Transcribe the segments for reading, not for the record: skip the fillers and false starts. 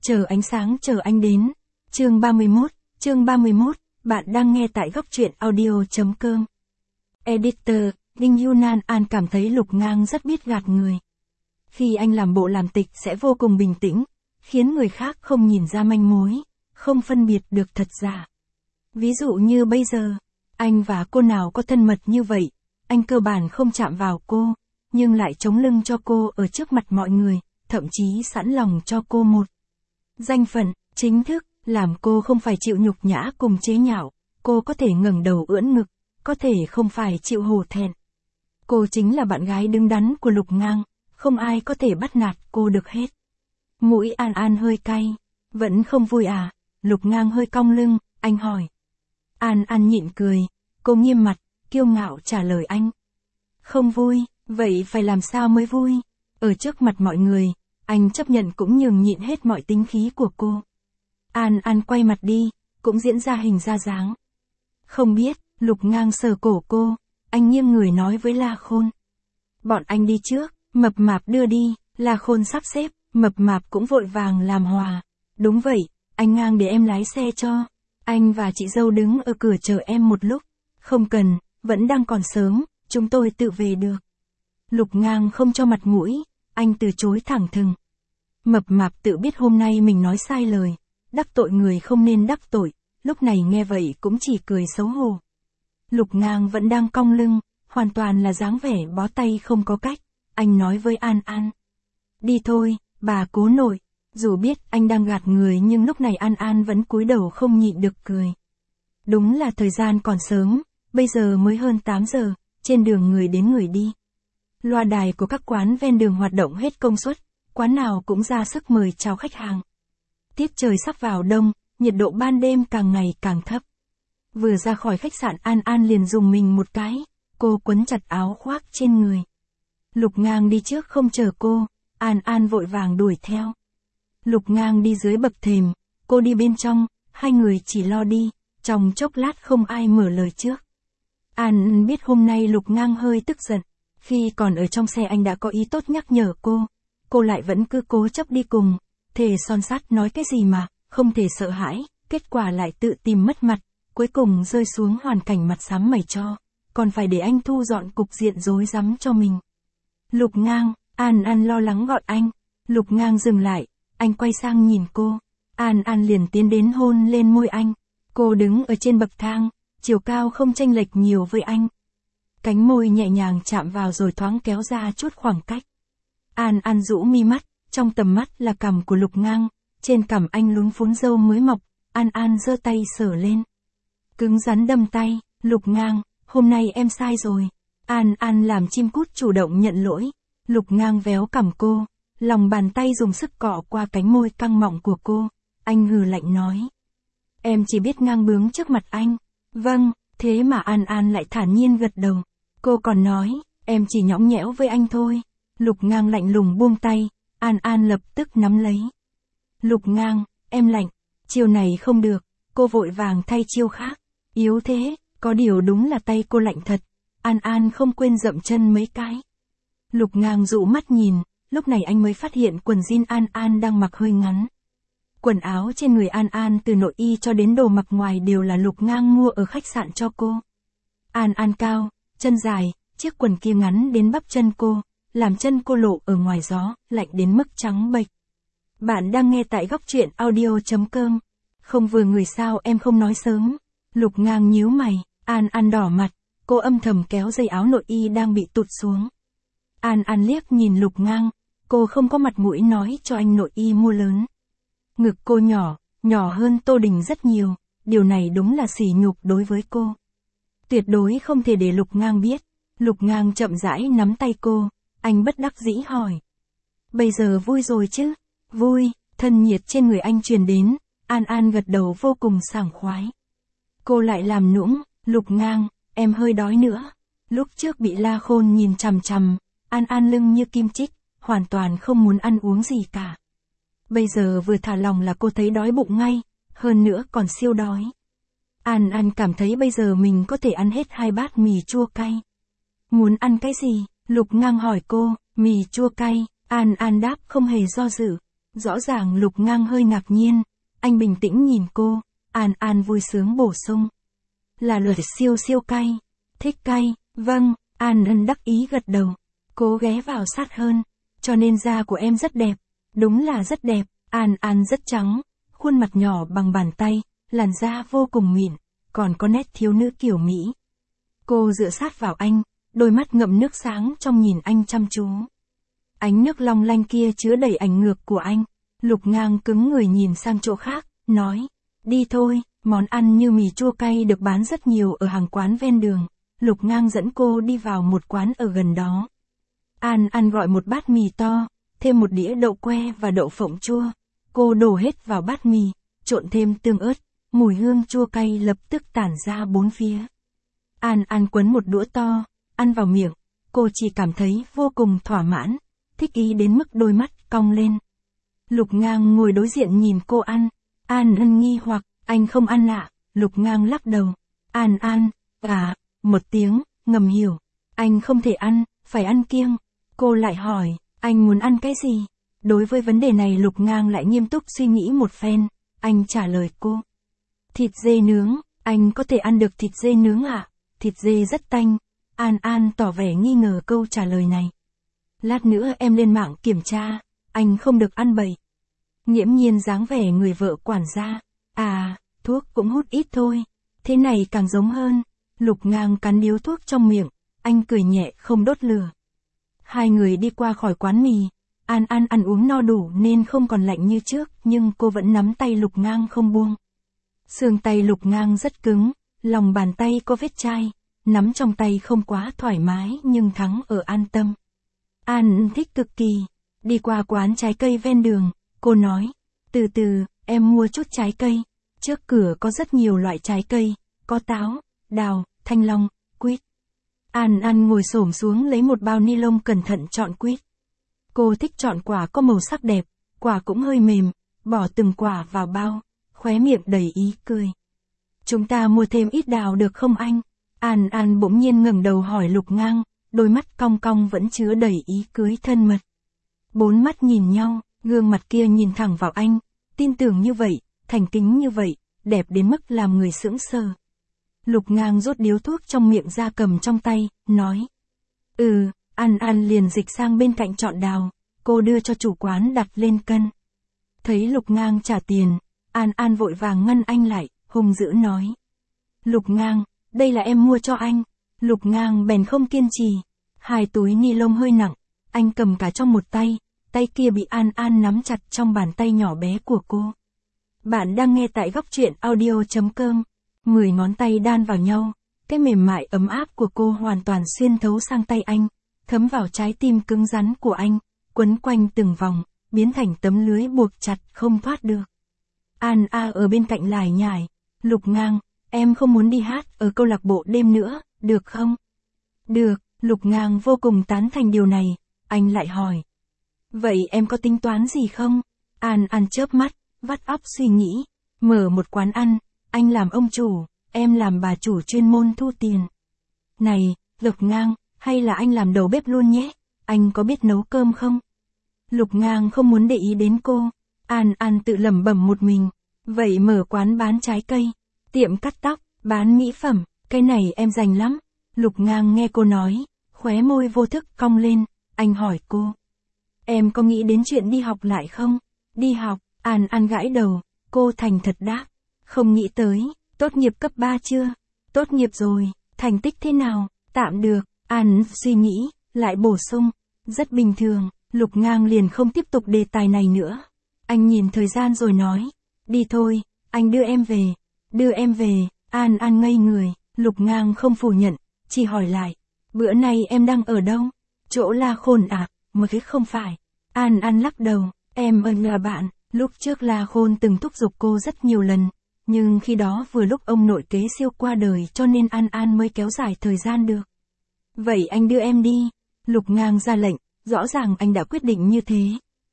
Chờ ánh sáng chờ anh đến. Chương 31, bạn đang nghe tại góc truyện audio.com. Editor, Đinh Yunan An cảm thấy Lục Ngang rất biết gạt người. Khi anh làm bộ làm tịch sẽ vô cùng bình tĩnh, khiến người khác không nhìn ra manh mối, không phân biệt được thật giả. Ví dụ như bây giờ, anh và cô nào có thân mật như vậy, anh cơ bản không chạm vào cô, nhưng lại chống lưng cho cô ở trước mặt mọi người, thậm chí sẵn lòng cho cô một danh phận chính thức, làm cô không phải chịu nhục nhã cùng chế nhạo, cô có thể ngẩng đầu ưỡn ngực, có thể không phải chịu hổ thẹn. Cô chính là bạn gái đứng đắn của Lục Ngang, không ai có thể bắt nạt cô được hết. Mũi An An hơi cay, vẫn không vui à? Lục Ngang hơi cong lưng, anh hỏi. An An nhịn cười, cô nghiêm mặt, kiêu ngạo trả lời anh. Không vui, vậy phải làm sao mới vui? Ở trước mặt mọi người, anh chấp nhận cũng nhường nhịn hết mọi tính khí của cô. An An quay mặt đi, cũng diễn ra hình ra dáng. Không biết, Lục Ngang sờ cổ cô, anh nghiêng người nói với La Khôn. Bọn anh đi trước, Mập Mạp đưa đi, La Khôn sắp xếp, Mập Mạp cũng vội vàng làm hòa. Đúng vậy, anh Ngang để em lái xe cho. Anh và chị dâu đứng ở cửa chờ em một lúc. Không cần, vẫn đang còn sớm, chúng tôi tự về được. Lục Ngang không cho mặt mũi, anh từ chối thẳng thừng. Mập Mạp tự biết hôm nay mình nói sai lời, đắc tội người không nên đắc tội, lúc này nghe vậy cũng chỉ cười xấu hổ. Lục Ngang vẫn đang cong lưng, hoàn toàn là dáng vẻ bó tay không có cách, anh nói với An An. Đi thôi, bà cố nội. Dù biết anh đang gạt người nhưng lúc này An An vẫn cúi đầu không nhịn được cười. Đúng là thời gian còn sớm, bây giờ mới hơn 8 giờ, trên đường người đến người đi. Loa đài của các quán ven đường hoạt động hết công suất, quán nào cũng ra sức mời chào khách hàng. Tiết trời sắp vào đông, nhiệt độ ban đêm càng ngày càng thấp. Vừa ra khỏi khách sạn An An liền dùng mình một cái, cô quấn chặt áo khoác trên người. Lục Ngang đi trước không chờ cô, An An vội vàng đuổi theo. Lục Ngang đi dưới bậc thềm, cô đi bên trong, hai người chỉ lo đi, trong chốc lát không ai mở lời trước. An biết hôm nay Lục Ngang hơi tức giận, khi còn ở trong xe anh đã có ý tốt nhắc nhở cô lại vẫn cứ cố chấp đi cùng, thề son sắt nói cái gì mà, không thể sợ hãi, kết quả lại tự tìm mất mặt, cuối cùng rơi xuống hoàn cảnh mặt xám mày cho, còn phải để anh thu dọn cục diện rối rắm cho mình. Lục Ngang, An An lo lắng gọi anh, Lục Ngang dừng lại, anh quay sang nhìn cô, An An liền tiến đến hôn lên môi anh, cô đứng ở trên bậc thang, chiều cao không chênh lệch nhiều với anh. Cánh môi nhẹ nhàng chạm vào rồi thoáng kéo ra chút khoảng cách. An An rũ mi mắt, trong tầm mắt là cằm của Lục Ngang, trên cằm anh lún phún râu mới mọc, An An giơ tay sờ lên. Cứng rắn đâm tay, Lục Ngang, hôm nay em sai rồi. An An làm chim cút chủ động nhận lỗi, Lục Ngang véo cằm cô, lòng bàn tay dùng sức cọ qua cánh môi căng mọng của cô, anh hừ lạnh nói. Em chỉ biết ngang bướng trước mặt anh. Vâng, thế mà An An lại thản nhiên gật đầu. Cô còn nói, em chỉ nhõng nhẽo với anh thôi. Lục Ngang lạnh lùng buông tay, An An lập tức nắm lấy. Lục Ngang, em lạnh, chiêu này không được, cô vội vàng thay chiêu khác. Yếu thế, có điều đúng là tay cô lạnh thật. An An không quên dậm chân mấy cái. Lục Ngang dụ mắt nhìn, lúc này anh mới phát hiện quần jean An An đang mặc hơi ngắn. Quần áo trên người An An từ nội y cho đến đồ mặc ngoài đều là Lục Ngang mua ở khách sạn cho cô. An An cao, chân dài, chiếc quần kia ngắn đến bắp chân cô, làm chân cô lộ ở ngoài gió, lạnh đến mức trắng bệch. Bạn đang nghe tại góc truyện audio.com. Không vừa người sao em không nói sớm. Lục Ngang nhíu mày, An An đỏ mặt, cô âm thầm kéo dây áo nội y đang bị tụt xuống. An An liếc nhìn Lục Ngang, cô không có mặt mũi nói cho anh nội y mua lớn. Ngực cô nhỏ hơn Tô Đình rất nhiều, điều này đúng là sỉ nhục đối với cô. Tuyệt đối không thể để Lục Ngang biết. Lục Ngang chậm rãi nắm tay cô, anh bất đắc dĩ hỏi. Bây giờ vui rồi chứ? Vui, thân nhiệt trên người anh truyền đến, An An gật đầu vô cùng sảng khoái. Cô lại làm nũng, Lục Ngang, em hơi đói nữa. Lúc trước bị La Khôn nhìn chằm chằm, An An lưng như kim chích, hoàn toàn không muốn ăn uống gì cả. Bây giờ vừa thả lòng là cô thấy đói bụng ngay, hơn nữa còn siêu đói. An An cảm thấy bây giờ mình có thể ăn hết 2 bát mì chua cay. Muốn ăn cái gì? Lục Ngang hỏi cô, mì chua cay, An An đáp không hề do dự. Rõ ràng Lục Ngang hơi ngạc nhiên, anh bình tĩnh nhìn cô, An An vui sướng bổ sung. Là luật siêu siêu cay. Thích cay, vâng, An An đắc ý gật đầu. Cô ghé vào sát hơn, cho nên da của em rất đẹp. Đúng là rất đẹp, An An rất trắng, khuôn mặt nhỏ bằng bàn tay, làn da vô cùng mịn, còn có nét thiếu nữ kiểu Mỹ. Cô dựa sát vào anh, đôi mắt ngậm nước sáng trong nhìn anh chăm chú. Ánh nước long lanh kia chứa đầy ảnh ngược của anh. Lục Ngang cứng người nhìn sang chỗ khác, nói, đi thôi, món ăn như mì chua cay được bán rất nhiều ở hàng quán ven đường. Lục Ngang dẫn cô đi vào một quán ở gần đó. An An gọi một bát mì to, thêm một đĩa đậu que và đậu phộng chua. Cô đổ hết vào bát mì, trộn thêm tương ớt, mùi hương chua cay lập tức tản ra bốn phía. An An quấn một đũa to, ăn vào miệng, cô chỉ cảm thấy vô cùng thỏa mãn, thích ý đến mức đôi mắt cong lên. Lục Ngang ngồi đối diện nhìn cô ăn, An An nghi hoặc, anh không ăn ạ, Lục Ngang lắc đầu. An An, một tiếng, ngầm hiểu, anh không thể ăn, phải ăn kiêng. Cô lại hỏi, anh muốn ăn cái gì? Đối với vấn đề này Lục Ngang lại nghiêm túc suy nghĩ một phen, anh trả lời cô. Thịt dê nướng, anh có thể ăn được thịt dê nướng ạ? Thịt dê rất tanh. An An tỏ vẻ nghi ngờ câu trả lời này. Lát nữa em lên mạng kiểm tra, anh không được ăn bậy. Nghiễm Nhiên dáng vẻ người vợ quản gia. Thuốc cũng hút ít thôi. Thế này càng giống hơn. Lục Ngang cắn điếu thuốc trong miệng, anh cười nhẹ không đốt lửa. Hai người đi qua khỏi quán mì. An An ăn uống no đủ nên không còn lạnh như trước, nhưng cô vẫn nắm tay Lục Ngang không buông. Xương tay Lục Ngang rất cứng, lòng bàn tay có vết chai, nắm trong tay không quá thoải mái nhưng thắng ở an tâm. An thích cực kỳ. Đi qua quán trái cây ven đường, cô nói, từ từ, em mua chút trái cây. Trước cửa có rất nhiều loại trái cây, có táo, đào, thanh long, quýt. An An ngồi xổm xuống lấy một bao ni lông cẩn thận chọn quýt. Cô thích chọn quả có màu sắc đẹp, quả cũng hơi mềm, bỏ từng quả vào bao, khóe miệng đầy ý cười. Chúng ta mua thêm ít đào được không anh? An An bỗng nhiên ngẩng đầu hỏi Lục Ngang, đôi mắt cong cong vẫn chứa đầy ý cưới thân mật. Bốn mắt nhìn nhau, gương mặt kia nhìn thẳng vào anh, tin tưởng như vậy, thành kính như vậy, đẹp đến mức làm người sững sờ. Lục Ngang rút điếu thuốc trong miệng ra cầm trong tay, nói. An An liền dịch sang bên cạnh chọn đào, cô đưa cho chủ quán đặt lên cân. Thấy Lục Ngang trả tiền, An An vội vàng ngăn anh lại, hung dữ nói. Lục Ngang, đây là em mua cho anh. Lục Ngang bèn không kiên trì. Hai túi ni lông hơi nặng, anh cầm cả trong một tay, tay kia bị An An nắm chặt trong bàn tay nhỏ bé của cô. Bạn đang nghe tại góc truyện audio.com. 10 ngón tay đan vào nhau, cái mềm mại ấm áp của cô hoàn toàn xuyên thấu sang tay anh, thấm vào trái tim cứng rắn của anh, quấn quanh từng vòng, biến thành tấm lưới buộc chặt không thoát được. An A ở bên cạnh lải nhải, Lục Ngang, em không muốn đi hát ở câu lạc bộ đêm nữa, được không? Được, Lục Ngang vô cùng tán thành điều này, anh lại hỏi. Vậy em có tính toán gì không? An An chớp mắt, vắt óc suy nghĩ, mở một quán ăn, anh làm ông chủ, em làm bà chủ chuyên môn thu tiền. Này, Lục Ngang, hay là anh làm đầu bếp luôn nhé, anh có biết nấu cơm không? Lục Ngang không muốn để ý đến cô, An An tự lẩm bẩm một mình, vậy mở quán bán trái cây, tiệm cắt tóc, bán mỹ phẩm, cái này em rành lắm. Lục Ngang nghe cô nói, khóe môi vô thức cong lên, anh hỏi cô. Em có nghĩ đến chuyện đi học lại không? Đi học, An An gãi đầu, cô thành thật đáp. Không nghĩ tới, tốt nghiệp cấp 3 chưa? Tốt nghiệp rồi, thành tích thế nào? Tạm được, An suy nghĩ, lại bổ sung. Rất bình thường, Lục Ngang liền không tiếp tục đề tài này nữa. Anh nhìn thời gian rồi nói. Đi thôi, anh đưa em về. Đưa em về, An An ngây người, Lục Ngang không phủ nhận, chỉ hỏi lại. Bữa nay em đang ở đâu? Chỗ La Khôn à? Mới không phải. An An lắc đầu, em là bạn. Lúc trước La Khôn từng thúc giục cô rất nhiều lần, nhưng khi đó vừa lúc ông nội kế siêu qua đời cho nên An An mới kéo dài thời gian được. Vậy anh đưa em đi. Lục Ngang ra lệnh, rõ ràng anh đã quyết định như thế.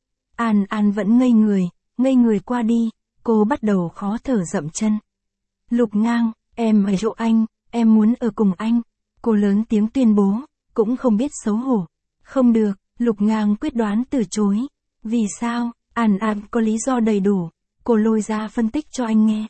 An An vẫn ngây người qua đi, cô bắt đầu khó thở dậm chân. Lục Ngang, em ở chỗ anh, em muốn ở cùng anh. Cô lớn tiếng tuyên bố, cũng không biết xấu hổ. Không được, Lục Ngang quyết đoán từ chối. Vì sao? An An có lý do đầy đủ, cô lôi ra phân tích cho anh nghe.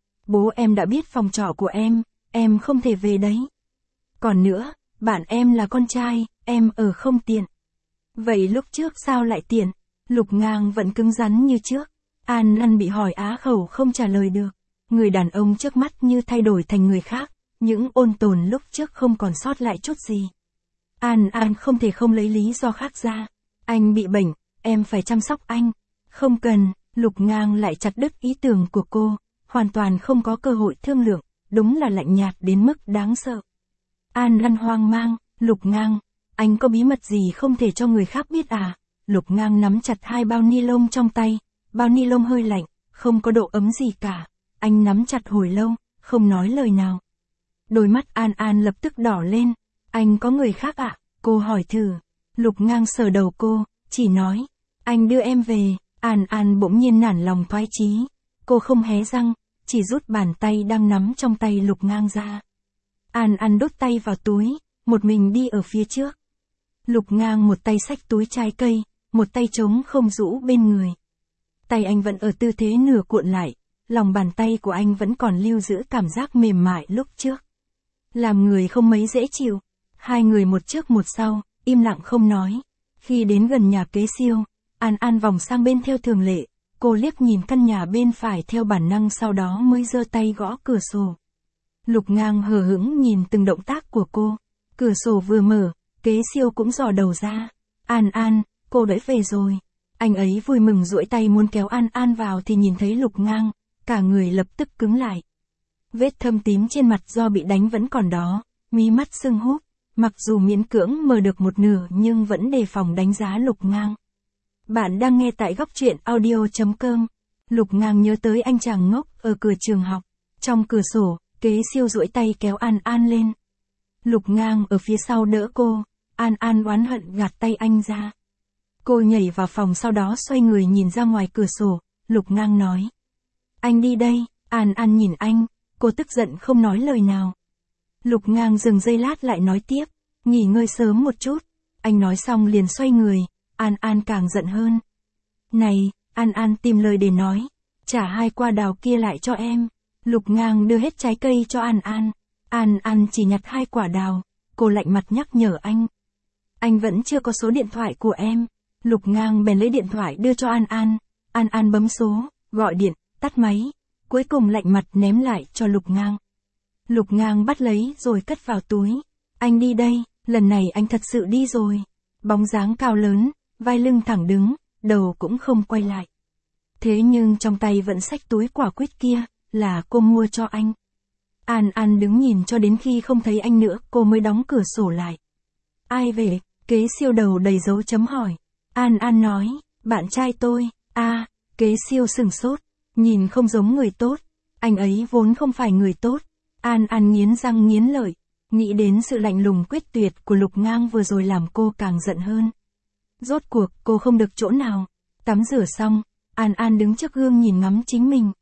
Bố em đã biết phòng trọ của em không thể về đấy. Còn nữa, bạn em là con trai, em ở không tiện. Vậy lúc trước sao lại tiện? Lục Ngang vẫn cứng rắn như trước. An An bị hỏi á khẩu không trả lời được. Người đàn ông trước mắt như thay đổi thành người khác, những ôn tồn lúc trước không còn sót lại chút gì. An An không thể không lấy lý do khác ra. Anh bị bệnh, em phải chăm sóc anh. Không cần, Lục Ngang lại chặt đứt ý tưởng của cô, hoàn toàn không có cơ hội thương lượng, đúng là lạnh nhạt đến mức đáng sợ. An An hoang mang, Lục Ngang, anh có bí mật gì không thể cho người khác biết à? Lục Ngang nắm chặt 2 bao ni lông trong tay, bao ni lông hơi lạnh, không có độ ấm gì cả. Anh nắm chặt hồi lâu, không nói lời nào. Đôi mắt An An lập tức đỏ lên. Anh có người khác ạ? Cô hỏi thử. Lục Ngang sờ đầu cô, chỉ nói, anh đưa em về. An An bỗng nhiên nản lòng thoái chí. Cô không hé răng, chỉ rút bàn tay đang nắm trong tay Lục Ngang ra. An An đút tay vào túi, một mình đi ở phía trước. Lục Ngang một tay xách túi trái cây, một tay trống không rũ bên người. Tay anh vẫn ở tư thế nửa cuộn lại, lòng bàn tay của anh vẫn còn lưu giữ cảm giác mềm mại lúc trước. Làm người không mấy dễ chịu. Hai người một trước một sau, im lặng không nói. Khi đến gần nhà kế siêu, An An vòng sang bên theo thường lệ, cô liếc nhìn căn nhà bên phải theo bản năng sau đó mới giơ tay gõ cửa sổ. Lục Ngang hờ hững nhìn từng động tác của cô. Cửa sổ vừa mở, kế siêu cũng dò đầu ra. An An, cô đã về rồi. Anh ấy vui mừng duỗi tay muốn kéo An An vào thì nhìn thấy Lục Ngang, cả người lập tức cứng lại. Vết thâm tím trên mặt do bị đánh vẫn còn đó, mí mắt sưng húp, mặc dù miễn cưỡng mở được một nửa nhưng vẫn đề phòng đánh giá Lục Ngang. Bạn đang nghe tại góc truyện audio.com. Lục Ngang nhớ tới anh chàng ngốc ở cửa trường học. Trong cửa sổ, kế siêu duỗi tay kéo An An lên. Lục Ngang ở phía sau đỡ cô, An An oán hận gạt tay anh ra. Cô nhảy vào phòng sau đó xoay người nhìn ra ngoài cửa sổ, Lục Ngang nói. Anh đi đây, An An nhìn anh, cô tức giận không nói lời nào. Lục Ngang dừng giây lát lại nói tiếp, nghỉ ngơi sớm một chút. Anh nói xong liền xoay người, An An càng giận hơn. Này, An An tìm lời để nói, trả 2 quả đào kia lại cho em. Lục Ngang đưa hết trái cây cho An An. An An chỉ nhặt 2 quả đào, cô lạnh mặt nhắc nhở anh. Anh vẫn chưa có số điện thoại của em. Lục Ngang bèn lấy điện thoại đưa cho An An. An An bấm số, gọi điện, tắt máy, cuối cùng lạnh mặt ném lại cho Lục Ngang. Lục Ngang bắt lấy rồi cất vào túi. Anh đi đây, lần này anh thật sự đi rồi. Bóng dáng cao lớn, vai lưng thẳng đứng, đầu cũng không quay lại. Thế nhưng trong tay vẫn xách túi quả quýt kia, là cô mua cho anh. An An đứng nhìn cho đến khi không thấy anh nữa cô mới đóng cửa sổ lại. Ai về? Kế siêu đầu đầy dấu chấm hỏi. An An nói, bạn trai tôi. Kế siêu sừng sốt, nhìn không giống người tốt. Anh ấy vốn không phải người tốt. An An nghiến răng nghiến lợi, nghĩ đến sự lạnh lùng quyết tuyệt của Lục Ngang vừa rồi làm cô càng giận hơn. Rốt cuộc cô không được chỗ nào. Tắm rửa xong, An An đứng trước gương nhìn ngắm chính mình.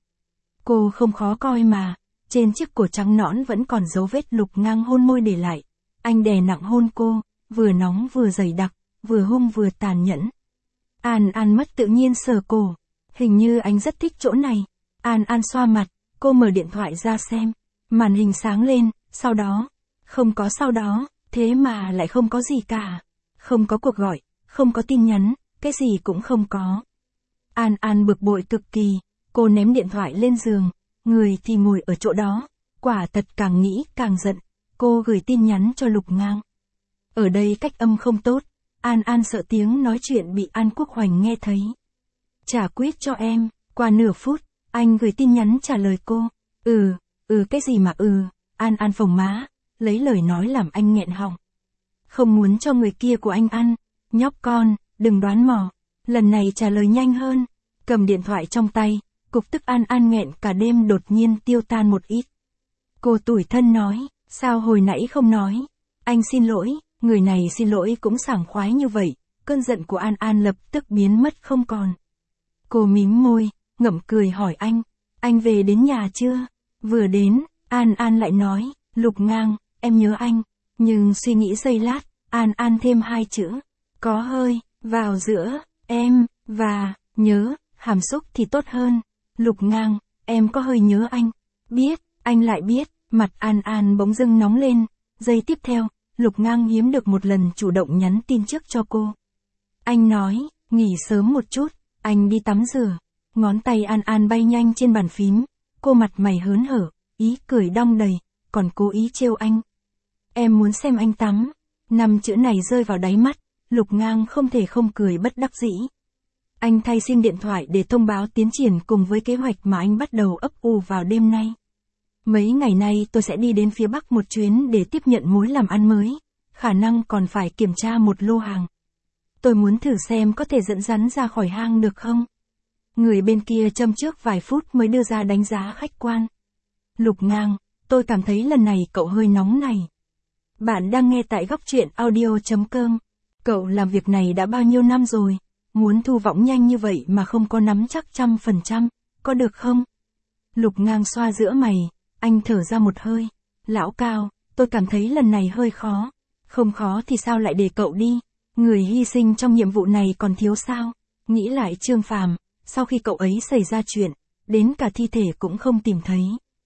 Cô không khó coi mà, trên chiếc cổ trắng nõn vẫn còn dấu vết Lục Ngang hôn môi để lại. Anh đè nặng hôn cô, vừa nóng vừa dày đặc, vừa hung vừa tàn nhẫn. An An mất tự nhiên sờ cổ, hình như anh rất thích chỗ này. An An xoa mặt, cô mở điện thoại ra xem, màn hình sáng lên, sau đó, không có sau đó, thế mà lại không có gì cả. Không có cuộc gọi, không có tin nhắn, cái gì cũng không có. An An bực bội cực kỳ, cô ném điện thoại lên giường, người thì ngồi ở chỗ đó, quả thật càng nghĩ càng giận. Cô gửi tin nhắn cho Lục Ngang. Ở đây cách âm không tốt, An An sợ tiếng nói chuyện bị An Quốc Hoành nghe thấy. Trả quýt cho em. Qua nửa phút, anh gửi tin nhắn trả lời cô. Cái gì mà An An phồng má, lấy lời nói làm anh nghẹn họng. Không muốn cho người kia của anh ăn. Nhóc con, đừng đoán mò. Lần này trả lời nhanh hơn. Cầm điện thoại trong tay, cục tức An An nghẹn cả đêm đột nhiên tiêu tan một ít. Cô tủi thân nói, sao hồi nãy không nói. Anh xin lỗi, người này xin lỗi cũng sảng khoái như vậy. Cơn giận của An An lập tức biến mất không còn. Cô mím môi, ngậm cười hỏi anh về đến nhà chưa? Vừa đến, An An lại nói, Lục Ngang, em nhớ anh. Nhưng suy nghĩ giây lát, An An thêm 2 chữ, có hơi, vào giữa, em, và, Nhớ, hàm xúc thì tốt hơn. Lục Ngang, em có hơi nhớ anh. Biết, anh lại biết, mặt An An bỗng dưng nóng lên. Giây tiếp theo, Lục Ngang hiếm được một lần chủ động nhắn tin trước cho cô. Anh nói, nghỉ sớm một chút, anh đi tắm rửa. Ngón tay An An bay nhanh trên bàn phím. Cô mặt mày hớn hở, ý cười đong đầy, còn cố ý trêu anh. Em muốn xem anh tắm. 5 chữ này rơi vào đáy mắt, Lục Ngang không thể không cười bất đắc dĩ. Anh thay sim điện thoại để thông báo tiến triển cùng với kế hoạch mà anh bắt đầu ấp ủ vào đêm nay. Mấy ngày nay tôi sẽ đi đến phía Bắc một chuyến để tiếp nhận mối làm ăn mới, khả năng còn phải kiểm tra một lô hàng. Tôi muốn thử xem có thể dẫn rắn ra khỏi hang được không? Người bên kia châm trước vài phút mới đưa ra đánh giá khách quan. Lục Ngang, tôi cảm thấy lần này cậu hơi nóng này. Bạn đang nghe tại góc truyện audio.com. Cậu làm việc này đã bao nhiêu năm rồi, muốn thu võng nhanh như vậy mà không có nắm chắc 100%, có được không? Lục Ngang xoa giữa mày, anh thở ra một hơi. Lão Cao, tôi cảm thấy lần này hơi khó. Không khó thì sao lại để cậu đi? Người hy sinh trong nhiệm vụ này còn thiếu sao? Nghĩ lại Trương Phàm, sau khi cậu ấy xảy ra chuyện, đến cả thi thể cũng không tìm thấy.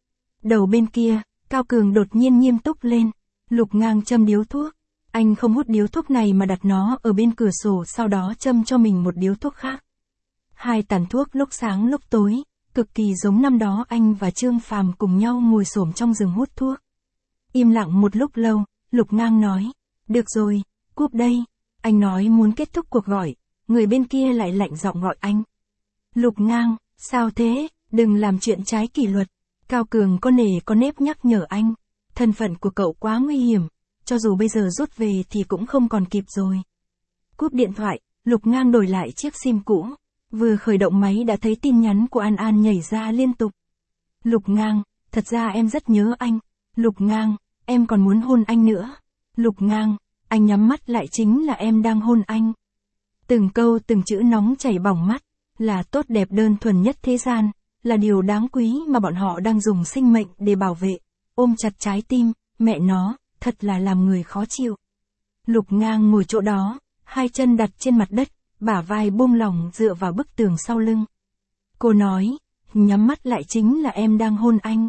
Đầu bên kia, Cao Cường đột nhiên nghiêm túc lên. Lục Ngang châm điếu thuốc. Anh không hút điếu thuốc này mà đặt nó ở bên cửa sổ, sau đó châm cho mình một điếu thuốc khác. Hai tàn thuốc lúc sáng lúc tối, cực kỳ giống năm đó anh và Trương Phàm cùng nhau ngồi xổm trong rừng hút thuốc. Im lặng một lúc lâu, Lục Ngang nói, được rồi, cúp đây. Anh nói muốn kết thúc cuộc gọi, người bên kia lại lạnh giọng gọi anh. Lục Ngang, sao thế, đừng làm chuyện trái kỷ luật. Cao Cường có nề có nếp nhắc nhở anh, thân phận của cậu quá nguy hiểm, cho dù bây giờ rút về thì cũng không còn kịp rồi. Cúp điện thoại, Lục Ngang đổi lại chiếc sim cũ, vừa khởi động máy đã thấy tin nhắn của An An nhảy ra liên tục. Lục Ngang, thật ra em rất nhớ anh. Lục Ngang, em còn muốn hôn anh nữa. Lục Ngang, anh nhắm mắt lại chính là em đang hôn anh. Từng câu từng chữ nóng chảy bỏng mắt, là tốt đẹp đơn thuần nhất thế gian, là điều đáng quý mà bọn họ đang dùng sinh mệnh để bảo vệ, ôm chặt trái tim, mẹ nó, thật là làm người khó chịu. Lục Ngang ngồi chỗ đó, hai chân đặt trên mặt đất, bả vai buông lỏng dựa vào bức tường sau lưng. Cô nói, nhắm mắt lại chính là em đang hôn anh.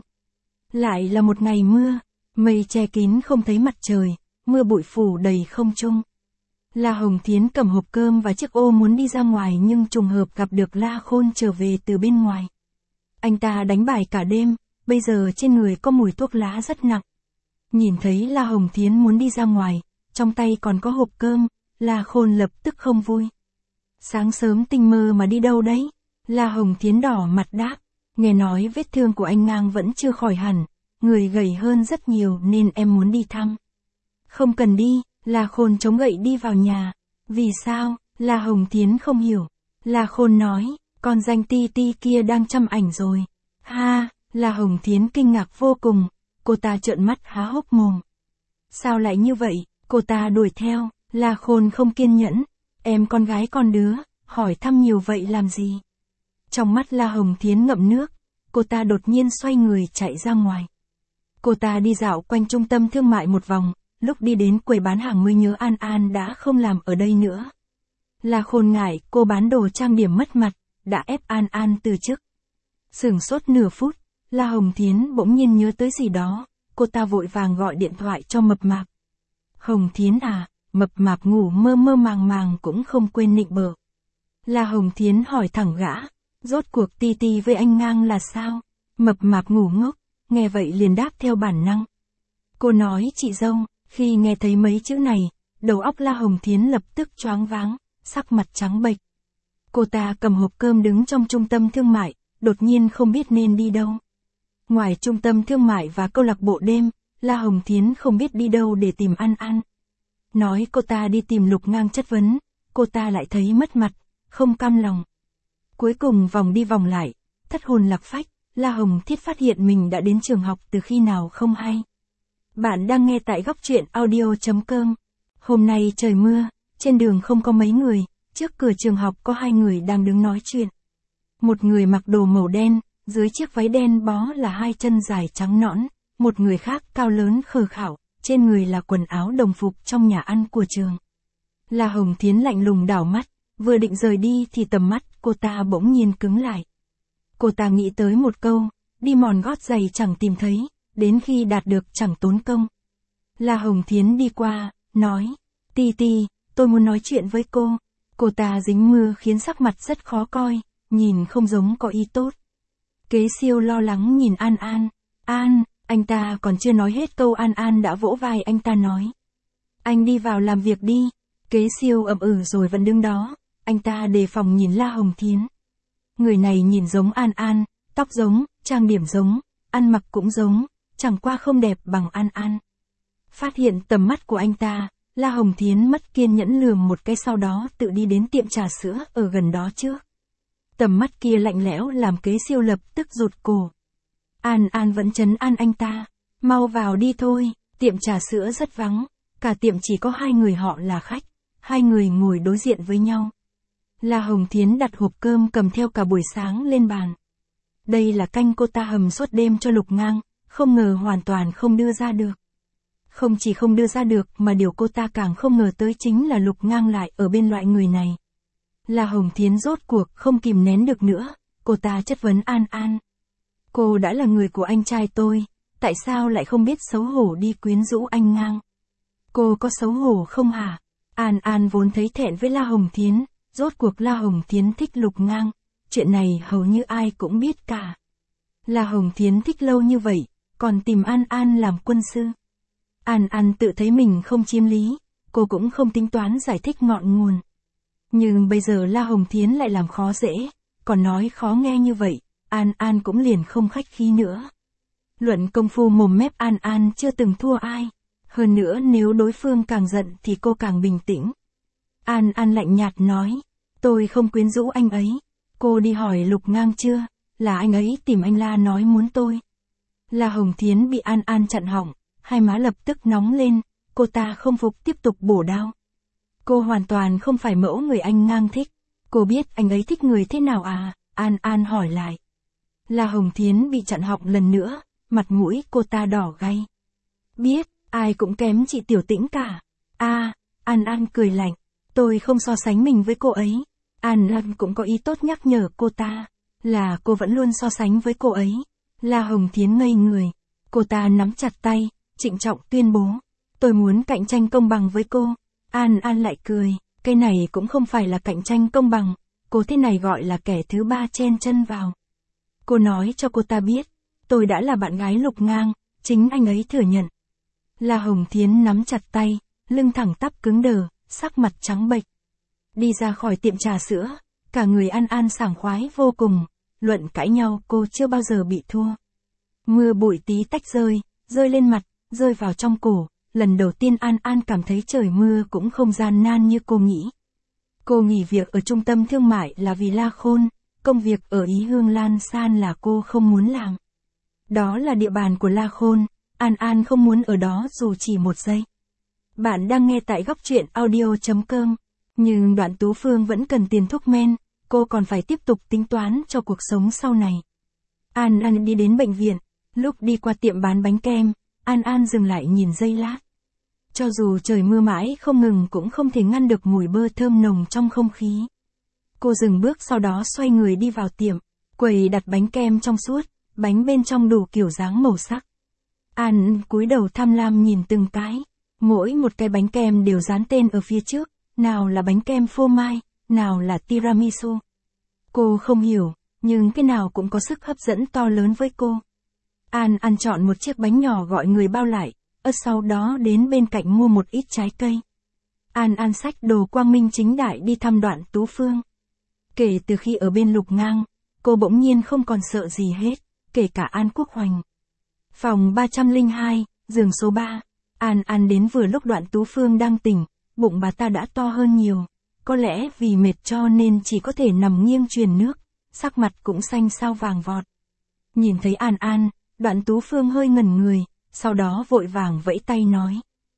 Lại là một ngày mưa, mây che kín không thấy mặt trời, mưa bụi phủ đầy không trung. La Hồng Thiến cầm hộp cơm và chiếc ô muốn đi ra ngoài nhưng trùng hợp gặp được La Khôn trở về từ bên ngoài. Anh ta đánh bài cả đêm, bây giờ trên người có mùi thuốc lá rất nặng. Nhìn thấy La Hồng Thiến muốn đi ra ngoài, trong tay còn có hộp cơm, La Khôn lập tức không vui. Sáng sớm tinh mơ mà đi đâu đấy? La Hồng Thiến đỏ mặt đáp, nghe nói vết thương của anh Ngang vẫn chưa khỏi hẳn, người gầy hơn rất nhiều nên em muốn đi thăm. Không cần đi, La Khôn chống gậy đi vào nhà. Vì sao? La Hồng Thiến không hiểu. La Khôn nói, con danh Ti Ti kia đang chăm ảnh rồi. Ha, La Hồng Thiến kinh ngạc vô cùng, cô ta trợn mắt há hốc mồm. Sao lại như vậy? Cô ta đuổi theo, La Khôn không kiên nhẫn. Em con gái con đứa, hỏi thăm nhiều vậy làm gì? Trong mắt La Hồng Thiến ngậm nước, cô ta đột nhiên xoay người chạy ra ngoài. Cô ta đi dạo quanh trung tâm thương mại một vòng, lúc đi đến quầy bán hàng mới nhớ An An đã không làm ở đây nữa. La Khôn ngại cô bán đồ trang điểm mất mặt, đã ép An An từ chức. Sửng sốt nửa phút, La Hồng Thiến bỗng nhiên nhớ tới gì đó, cô ta vội vàng gọi điện thoại cho Mập Mạp. Hồng Thiến à, Mập Mạp ngủ mơ mơ màng màng cũng không quên nịnh bợ. La Hồng Thiến hỏi thẳng gã, rốt cuộc Ti Ti với anh Ngang là sao? Mập Mạp ngủ ngốc, nghe vậy liền đáp theo bản năng. Cô nói chị dâu. Khi nghe thấy mấy chữ này, đầu óc La Hồng Thiến lập tức choáng váng, sắc mặt trắng bệch. Cô ta cầm hộp cơm đứng trong trung tâm thương mại, đột nhiên không biết nên đi đâu. Ngoài trung tâm thương mại và câu lạc bộ đêm, La Hồng Thiến không biết đi đâu để tìm An An. Nói cô ta đi tìm Lục Ngang chất vấn, cô ta lại thấy mất mặt, không cam lòng. Cuối cùng vòng đi vòng lại, thất hồn lạc phách, La Hồng Thiết phát hiện mình đã đến trường học từ khi nào không hay. Bạn đang nghe tại góc truyện audio.com. Hôm nay trời mưa, trên đường không có mấy người, trước cửa trường học có hai người đang đứng nói chuyện. Một người mặc đồ màu đen, dưới chiếc váy đen bó là hai chân dài trắng nõn, một người khác cao lớn khờ khảo, trên người là quần áo đồng phục trong nhà ăn của trường. La Hồng Thiến lạnh lùng đảo mắt, vừa định rời đi thì tầm mắt cô ta bỗng nhiên cứng lại. Cô ta nghĩ tới một câu, đi mòn gót giày chẳng tìm thấy, đến khi đạt được chẳng tốn công. La Hồng Thiến đi qua, nói, Ti Ti, tôi muốn nói chuyện với cô. Cô ta dính mưa khiến sắc mặt rất khó coi, nhìn không giống có ý tốt. Kế Siêu lo lắng nhìn An An. An, anh ta còn chưa nói hết câu An An đã vỗ vai anh ta nói. Anh đi vào làm việc đi. Kế Siêu ậm rồi vẫn đứng đó, anh ta đề phòng nhìn La Hồng Thiến. Người này nhìn giống An An, tóc giống, trang điểm giống, ăn mặc cũng giống, chẳng qua không đẹp bằng An An. Phát hiện tầm mắt của anh ta, La Hồng Thiến mất kiên nhẫn lườm một cái sau đó tự đi đến tiệm trà sữa ở gần đó trước. Tầm mắt kia lạnh lẽo làm Kế Siêu lập tức rụt cổ. An An vẫn trấn an anh ta, mau vào đi thôi, tiệm trà sữa rất vắng, cả tiệm chỉ có 2 người họ là khách, 2 người ngồi đối diện với nhau. La Hồng Thiến đặt hộp cơm cầm theo cả buổi sáng lên bàn. Đây là canh cô ta hầm suốt đêm cho Lục Ngang, không ngờ hoàn toàn không đưa ra được. Không chỉ không đưa ra được mà điều cô ta càng không ngờ tới chính là Lục Ngang lại ở bên loại người này. La Hồng Thiến rốt cuộc không kìm nén được nữa, cô ta chất vấn An An. Cô đã là người của anh trai tôi, tại sao lại không biết xấu hổ đi quyến rũ anh Ngang? Cô có xấu hổ không hả? An An vốn thấy thẹn với La Hồng Thiến, rốt cuộc La Hồng Thiến thích Lục Ngang, chuyện này hầu như ai cũng biết cả. La Hồng Thiến thích lâu như vậy, còn tìm An An làm quân sư. An An tự thấy mình không chiếm lý, cô cũng không tính toán giải thích ngọn nguồn. Nhưng bây giờ La Hồng Thiến lại làm khó dễ, còn nói khó nghe như vậy, An An cũng liền không khách khí nữa. Luận công phu mồm mép An An chưa từng thua ai. Hơn nữa nếu đối phương càng giận thì cô càng bình tĩnh. An An lạnh nhạt nói, tôi không quyến rũ anh ấy. Cô đi hỏi Lục Ngang chưa, là anh ấy tìm anh La nói muốn tôi. La Hồng Thiến bị An An chặn họng, hai má lập tức nóng lên, cô ta không phục tiếp tục bổ đao. Cô hoàn toàn không phải mẫu người anh Ngang thích. Cô biết anh ấy thích người thế nào à? An An hỏi lại. La Hồng Thiến bị chặn họng lần nữa, mặt mũi cô ta đỏ gay. Biết, ai cũng kém chị Tiểu Tĩnh cả. An An cười lạnh, tôi không so sánh mình với cô ấy. An An cũng có ý tốt nhắc nhở cô ta, là cô vẫn luôn so sánh với cô ấy. La Hồng Thiến ngây người, cô ta nắm chặt tay, trịnh trọng tuyên bố, tôi muốn cạnh tranh công bằng với cô. An An lại cười, cái này cũng không phải là cạnh tranh công bằng, cô thế này gọi là kẻ thứ ba chen chân vào. Cô nói cho cô ta biết, tôi đã là bạn gái Lục Ngang, chính anh ấy thừa nhận. La Hồng Thiến nắm chặt tay, lưng thẳng tắp cứng đờ, sắc mặt trắng bệch. Đi ra khỏi tiệm trà sữa, cả người An An sảng khoái vô cùng, luận cãi nhau cô chưa bao giờ bị thua. Mưa bụi tí tách rơi lên mặt, rơi vào trong cổ, lần đầu tiên An An cảm thấy trời mưa cũng không gian nan như cô nghĩ. Cô nghỉ việc ở trung tâm thương mại là vì La Khôn, công việc ở Ý Hương Lan San là cô không muốn làm. Đó là địa bàn của La Khôn, An An không muốn ở đó dù chỉ một giây. Bạn đang nghe tại góc truyện audio.com, nhưng Đoạn Tú Phương vẫn cần tiền thuốc men, cô còn phải tiếp tục tính toán cho cuộc sống sau này. An An đi đến bệnh viện, lúc đi qua tiệm bán bánh kem, An An dừng lại nhìn giây lát. Cho dù trời mưa mãi không ngừng cũng không thể ngăn được mùi bơ thơm nồng trong không khí. Cô dừng bước sau đó xoay người đi vào tiệm, quầy đặt bánh kem trong suốt, bánh bên trong đủ kiểu dáng màu sắc. An cúi đầu tham lam nhìn từng cái, mỗi một cái bánh kem đều dán tên ở phía trước, nào là bánh kem phô mai, nào là tiramisu. Cô không hiểu, nhưng cái nào cũng có sức hấp dẫn to lớn với cô. An An chọn một chiếc bánh nhỏ gọi người bao lại, sau đó đến bên cạnh mua một ít trái cây. An An xách đồ quang minh chính đại đi thăm Đoạn Tú Phương. Kể từ khi ở bên Lục Ngang, cô bỗng nhiên không còn sợ gì hết, kể cả An Quốc Hoành. Phòng 302, giường số 3, An An đến vừa lúc Đoạn Tú Phương đang tỉnh, bụng bà ta đã to hơn nhiều, có lẽ vì mệt cho nên chỉ có thể nằm nghiêng truyền nước, sắc mặt cũng xanh xao vàng vọt. Nhìn thấy An An, Đoạn Tú Phương hơi ngẩn người, sau đó vội vàng vẫy tay nói.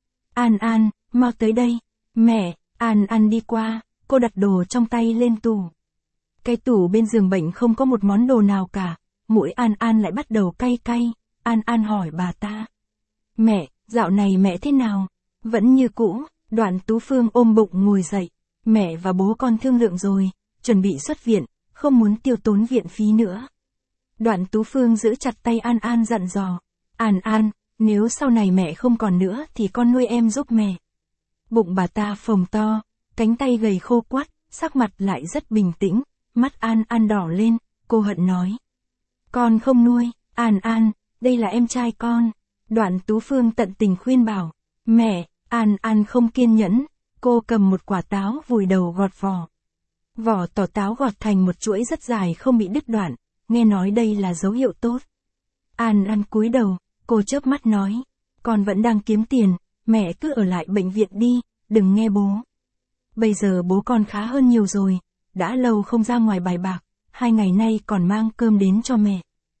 An An, mau tới đây. Mẹ, An An đi qua, cô đặt đồ trong tay lên tủ. Cái tủ bên giường bệnh không có một món đồ nào cả, mũi An An lại bắt đầu cay cay. An An hỏi bà ta. Mẹ, dạo này mẹ thế nào? Vẫn như cũ. Đoạn Tú Phương ôm bụng ngồi dậy. Mẹ và bố con thương lượng rồi, chuẩn bị xuất viện, không muốn tiêu tốn viện phí nữa. Đoạn Tú Phương giữ chặt tay An An dặn dò. An An, nếu sau này mẹ không còn nữa thì con nuôi em giúp mẹ. Bụng bà ta phồng to, cánh tay gầy khô quắt, sắc mặt lại rất bình tĩnh, mắt An An đỏ lên, cô hận nói. Con không nuôi, An An, đây là em trai con. Đoạn Tú Phương tận tình khuyên bảo. Mẹ, An An không kiên nhẫn, cô cầm một quả táo vùi đầu gọt vỏ. Vỏ tỏ táo gọt thành một chuỗi rất dài không bị đứt đoạn, nghe nói đây là dấu hiệu tốt. An An cúi đầu, cô chớp mắt nói. Con vẫn đang kiếm tiền, mẹ cứ ở lại bệnh viện đi, đừng nghe bố. Bây giờ bố con khá hơn nhiều rồi, đã lâu không ra ngoài bài bạc, 2 ngày nay còn mang cơm đến cho mẹ.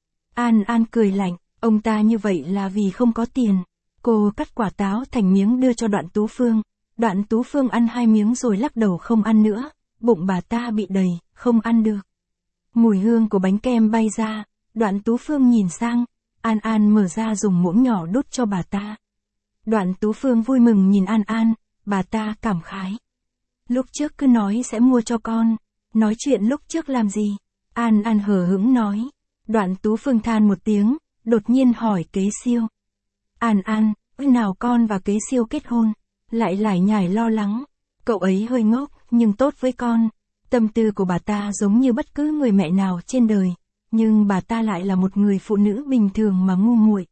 An An cười lạnh, ông ta như vậy là vì không có tiền. Cô cắt quả táo thành miếng đưa cho Đoạn Tú Phương. Đoạn Tú Phương ăn 2 miếng rồi lắc đầu không ăn nữa, bụng bà ta bị đầy, không ăn được. Mùi hương của bánh kem bay ra, Đoạn Tú Phương nhìn sang, An An mở ra dùng muỗng nhỏ đút cho bà ta. Đoạn Tú Phương vui mừng nhìn An An, bà ta cảm khái. Lúc trước cứ nói sẽ mua cho con, nói chuyện lúc trước làm gì? An An hờ hững nói. Đoạn Tú Phương than một tiếng, đột nhiên hỏi Kế Siêu. An An, khi nào con và Kế Siêu kết hôn? Lại lải nhải lo lắng. Cậu ấy hơi ngốc, nhưng tốt với con. Tâm tư của bà ta giống như bất cứ người mẹ nào trên đời, nhưng bà ta lại là một người phụ nữ bình thường mà ngu muội.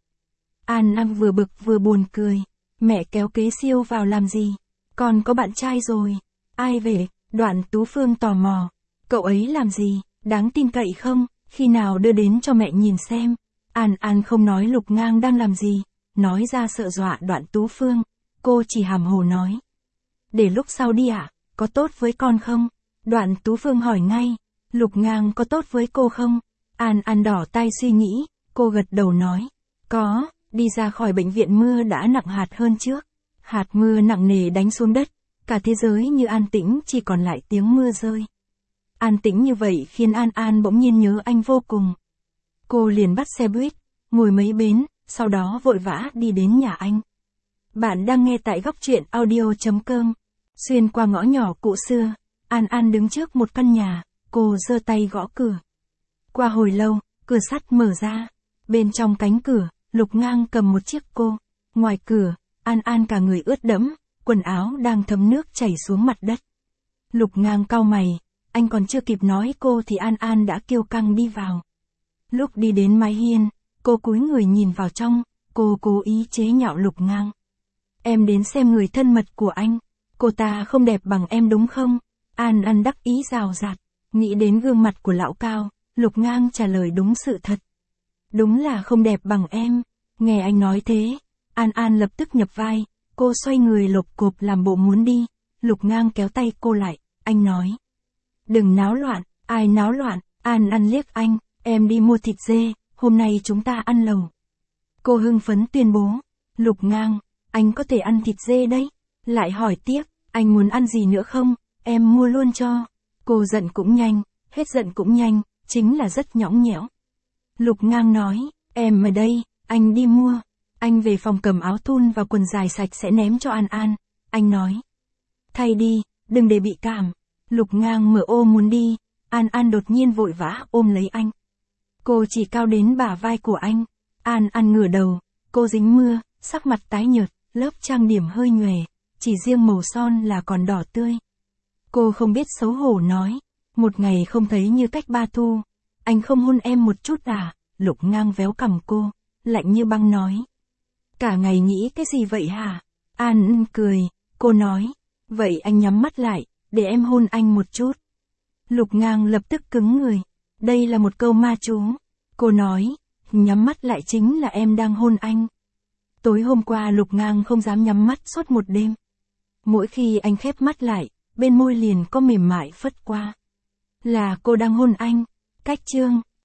An An vừa bực vừa buồn cười. Mẹ kéo Kế Siêu vào làm gì? Con có bạn trai rồi. Ai về? Đoạn Tú Phương tò mò. Cậu ấy làm gì? Đáng tin cậy không? Khi nào đưa đến cho mẹ nhìn xem. An An không nói Lục Ngang đang làm gì, nói ra sợ dọa Đoạn Tú Phương. Cô chỉ hàm hồ nói. Để lúc sau đi ạ, có tốt với con không? Đoạn Tú Phương hỏi ngay. Lục Ngang có tốt với cô không? An An đỏ tai suy nghĩ, cô gật đầu nói. Có, đi ra khỏi bệnh viện mưa đã nặng hạt hơn trước. Hạt mưa nặng nề đánh xuống đất, cả thế giới như an tĩnh chỉ còn lại tiếng mưa rơi. An tĩnh như vậy khiến An An bỗng nhiên nhớ anh vô cùng. Cô liền bắt xe buýt, ngồi mấy bến, sau đó vội vã đi đến nhà anh. Bạn đang nghe tại góc truyện audio.com. Xuyên qua ngõ nhỏ cũ xưa, An An đứng trước một căn nhà, cô giơ tay gõ cửa. Qua hồi lâu, cửa sắt mở ra. Bên trong cánh cửa, Lục Ngang cầm một chiếc cô. Ngoài cửa, An An cả người ướt đẫm, quần áo đang thấm nước chảy xuống mặt đất. Lục Ngang cau mày, anh còn chưa kịp nói cô thì An An đã kiêu căng đi vào. Lúc đi đến mái hiên, cô cúi người nhìn vào trong, cô cố ý chế nhạo Lục Ngang. Em đến xem người thân mật của anh, cô ta không đẹp bằng em đúng không? An An đắc ý rào rạt, nghĩ đến gương mặt của lão cao, Lục Ngang trả lời đúng sự thật. Đúng là không đẹp bằng em. Nghe anh nói thế, An An lập tức nhập vai, cô xoay người lộp cộp làm bộ muốn đi. Lục Ngang kéo tay cô lại, anh nói. Đừng náo loạn, ai náo loạn? An An liếc anh, em đi mua thịt dê, hôm nay chúng ta ăn lẩu. Cô hưng phấn tuyên bố. Lục Ngang, anh có thể ăn thịt dê đấy. Lại hỏi tiếp, anh muốn ăn gì nữa không? Em mua luôn cho. Cô giận cũng nhanh, hết giận cũng nhanh, chính là rất nhõng nhẽo. Lục Ngang nói, em ở đây, anh đi mua. Anh về phòng cầm áo thun và quần dài sạch sẽ ném cho An An. Anh nói, thay đi, đừng để bị cảm. Lục Ngang mở ô muốn đi, An An đột nhiên vội vã ôm lấy anh. Cô chỉ cao đến bả vai của anh. An An ngửa đầu, cô dính mưa, sắc mặt tái nhợt, lớp trang điểm hơi nhòe, chỉ riêng màu son là còn đỏ tươi. Cô không biết xấu hổ nói, một ngày không thấy như cách 3 thu. Anh không hôn em một chút à? Lục Ngang véo cằm cô, lạnh như băng nói. Cả ngày nghĩ cái gì vậy hả? An An cười, cô nói, vậy anh nhắm mắt lại, để em hôn anh một chút. Lục Ngang lập tức cứng người, đây là một câu ma chú. Cô nói, nhắm mắt lại chính là em đang hôn anh. Tối hôm qua Lục Ngang không dám nhắm mắt suốt một đêm. Mỗi khi anh khép mắt lại, bên môi liền có mềm mại phất qua. Là cô đang hôn anh. Cách chương